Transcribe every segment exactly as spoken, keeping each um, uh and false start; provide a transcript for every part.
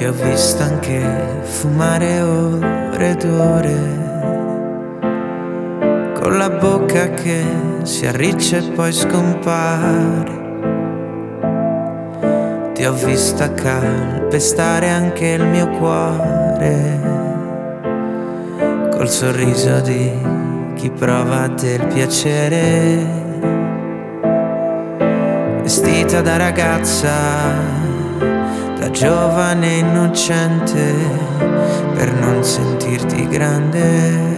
ho visto anche fumare ore ed ore, con la bocca che si arriccia e poi scompare. Ti ho vista calpestare anche il mio cuore, col sorriso di chi prova del piacere, vestita da ragazza, da giovane innocente, per non sentirti grande.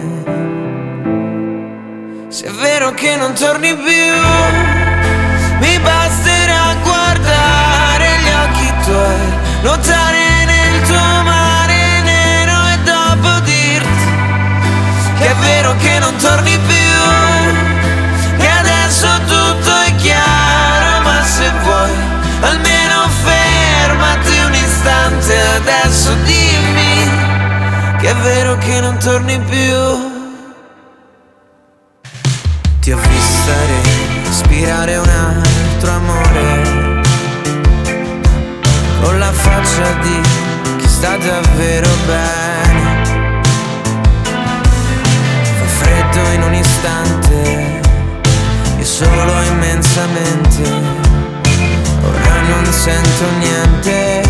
Se è vero che non torni più, mi basterà guardare gli occhi tuoi, nuotare nel tuo mare nero e dopo dirti che è vero che non torni più, che adesso tutto è chiaro, ma se vuoi almeno fermati un istante adesso, dimmi che è vero che non torni più. Ti ho vista respirare un altro amore, con la faccia di chi sta davvero bene. Fa freddo in un istante, io solo immensamente, ora non sento niente.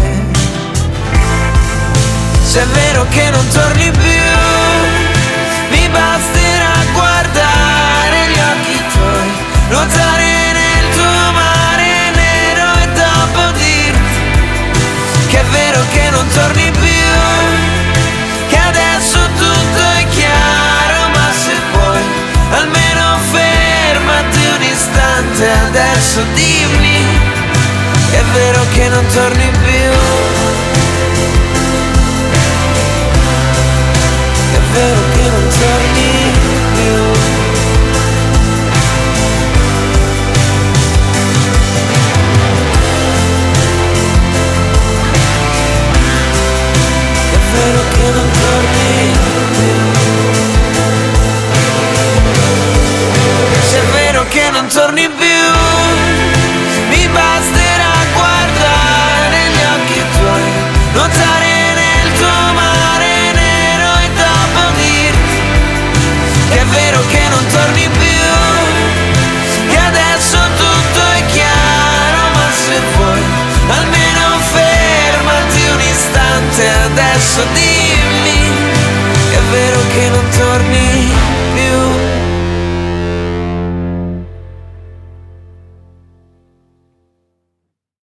Se è vero che non torni più, mi basterà guardare gli occhi tuoi, nuotare nel tuo mare nero e dopo dirti che è vero che non torni più, che adesso tutto è chiaro, ma se puoi almeno fermati un istante adesso, dimmi che è vero che non torni più, che è vero